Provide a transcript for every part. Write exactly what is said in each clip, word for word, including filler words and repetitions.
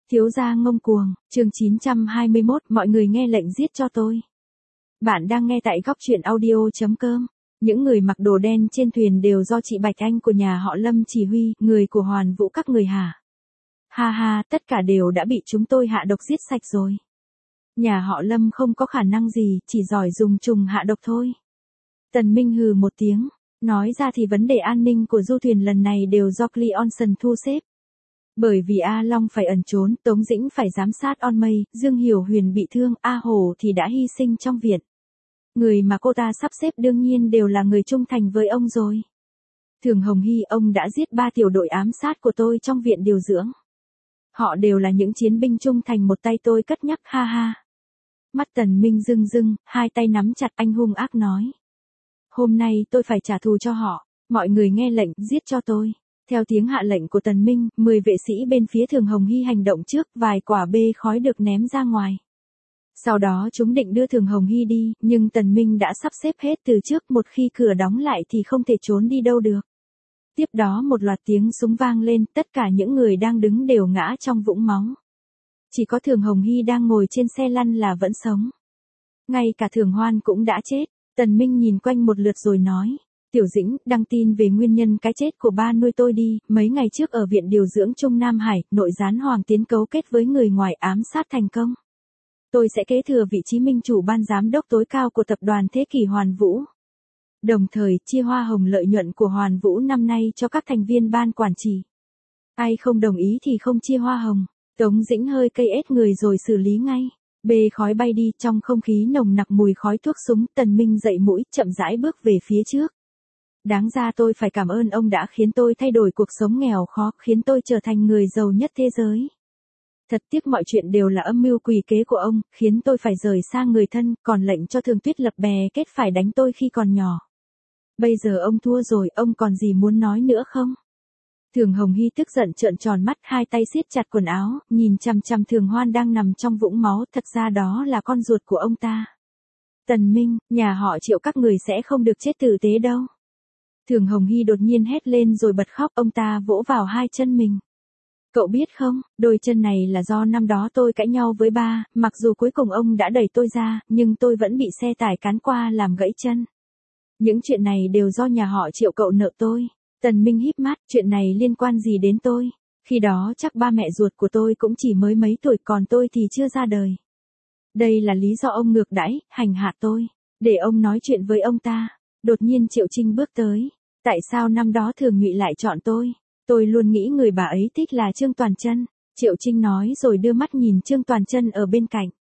Thiếu gia ngông cuồng, chương chín trăm hai mươi mốt, mọi người nghe lệnh giết cho tôi. Bạn đang nghe tại góc truyện audio chấm com. Những người mặc đồ đen trên thuyền đều do chị Bạch Anh của nhà họ Lâm chỉ huy, người của Hoàn Vũ các người hả? Ha ha, tất cả đều đã bị chúng tôi hạ độc giết sạch rồi. Nhà họ Lâm không có khả năng gì, chỉ giỏi dùng trùng hạ độc thôi. Tần Minh hừ một tiếng, nói ra thì vấn đề an ninh của du thuyền lần này đều do Cleonson thu xếp. Bởi vì A Long phải ẩn trốn, Tống Dĩnh phải giám sát On Mây, Dương Hiểu Huyền bị thương, A Hổ thì đã hy sinh trong viện. Người mà cô ta sắp xếp đương nhiên đều là người trung thành với ông rồi. Thường Hồng Hy, ông đã giết ba tiểu đội ám sát của tôi trong viện điều dưỡng. Họ đều là những chiến binh trung thành một tay tôi cất nhắc, ha ha. Mắt Tần Minh rưng rưng, hai tay nắm chặt, anh hung ác nói. Hôm nay tôi phải trả thù cho họ, mọi người nghe lệnh, giết cho tôi. Theo tiếng hạ lệnh của Tần Minh, mười vệ sĩ bên phía Thường Hồng Hy hành động trước, vài quả bê khói được ném ra ngoài. Sau đó chúng định đưa Thường Hồng Hy đi, nhưng Tần Minh đã sắp xếp hết từ trước, một khi cửa đóng lại thì không thể trốn đi đâu được. Tiếp đó một loạt tiếng súng vang lên, tất cả những người đang đứng đều ngã trong vũng máu. Chỉ có Thường Hồng Hy đang ngồi trên xe lăn là vẫn sống. Ngay cả Thường Hoan cũng đã chết. Tần Minh nhìn quanh một lượt rồi nói. Tiểu Dĩnh, đăng tin về nguyên nhân cái chết của ba nuôi tôi đi, mấy ngày trước ở viện điều dưỡng Trung Nam Hải, nội gián Hoàng Tiến cấu kết với người ngoài ám sát thành công. Tôi sẽ kế thừa vị trí minh chủ ban giám đốc tối cao của tập đoàn Thế Kỷ Hoàn Vũ. Đồng thời, chia hoa hồng lợi nhuận của Hoàn Vũ năm nay cho các thành viên ban quản trị. Ai không đồng ý thì không chia hoa hồng. Tống Dĩnh hơi cây ết người rồi xử lý ngay. Bê khói bay đi, trong không khí nồng nặc mùi khói thuốc súng, Tần Minh dậy mũi, chậm rãi bước về phía trước. Đáng ra tôi phải cảm ơn ông đã khiến tôi thay đổi cuộc sống nghèo khó, khiến tôi trở thành người giàu nhất thế giới. Thật tiếc mọi chuyện đều là âm mưu quỷ kế của ông, khiến tôi phải rời xa người thân, còn lệnh cho Thường Tuyết lập bè kết phải đánh tôi khi còn nhỏ. Bây giờ ông thua rồi, ông còn gì muốn nói nữa không? Thường Hồng Hy tức giận trợn tròn mắt, hai tay siết chặt quần áo, nhìn chằm chằm Thường Hoan đang nằm trong vũng máu, thật ra đó là con ruột của ông ta. Tần Minh, nhà họ Triệu các người sẽ không được chết tử tế đâu. Thường Hồng Hy đột nhiên hét lên rồi bật khóc, ông ta vỗ vào hai chân mình. Cậu biết không, đôi chân này là do năm đó tôi cãi nhau với ba, mặc dù cuối cùng ông đã đẩy tôi ra, nhưng tôi vẫn bị xe tải cán qua làm gãy chân. Những chuyện này đều do nhà họ Triệu cậu nợ tôi. Tần Minh híp mắt, chuyện này liên quan gì đến tôi? Khi đó chắc ba mẹ ruột của tôi cũng chỉ mới mấy tuổi, còn tôi thì chưa ra đời. Đây là lý do ông ngược đãi, hành hạ tôi. Để ông nói chuyện với ông ta. Đột nhiên Triệu Trinh bước tới. Tại sao năm đó Thường Nhụy lại chọn tôi? Tôi luôn nghĩ người bà ấy thích là Trương Toàn Chân. Triệu Trinh nói rồi đưa mắt nhìn Trương Toàn Chân ở bên cạnh.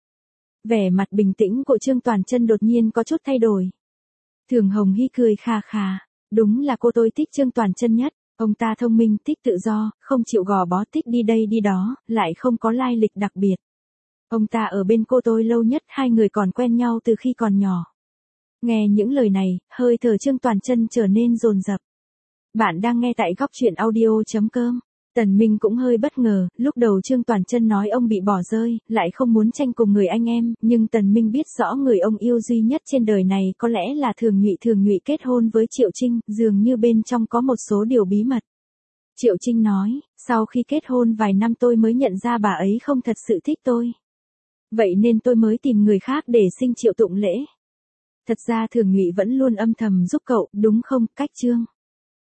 Vẻ mặt bình tĩnh của Trương Toàn Chân đột nhiên có chút thay đổi. Thường Hồng Hy cười khà khà. Đúng là cô tôi thích Trương Toàn Chân nhất. Ông ta thông minh, thích tự do, không chịu gò bó, thích đi đây đi đó, lại không có lai lịch đặc biệt. Ông ta ở bên cô tôi lâu nhất, hai người còn quen nhau từ khi còn nhỏ. Nghe những lời này, hơi thở Trương Toàn Chân trở nên dồn dập. Bạn đang nghe tại góc truyện audio chấm com. Tần Minh cũng hơi bất ngờ, lúc đầu Trương Toàn Chân nói ông bị bỏ rơi, lại không muốn tranh cùng người anh em, nhưng Tần Minh biết rõ người ông yêu duy nhất trên đời này có lẽ là Thường Nhụy. Thường Nhụy kết hôn với Triệu Trinh, dường như bên trong có một số điều bí mật. Triệu Trinh nói, sau khi kết hôn vài năm tôi mới nhận ra bà ấy không thật sự thích tôi. Vậy nên tôi mới tìm người khác để sinh Triệu Tụng Lễ. Thật ra Thường Nhụy vẫn luôn âm thầm giúp cậu, đúng không, Cách Trương?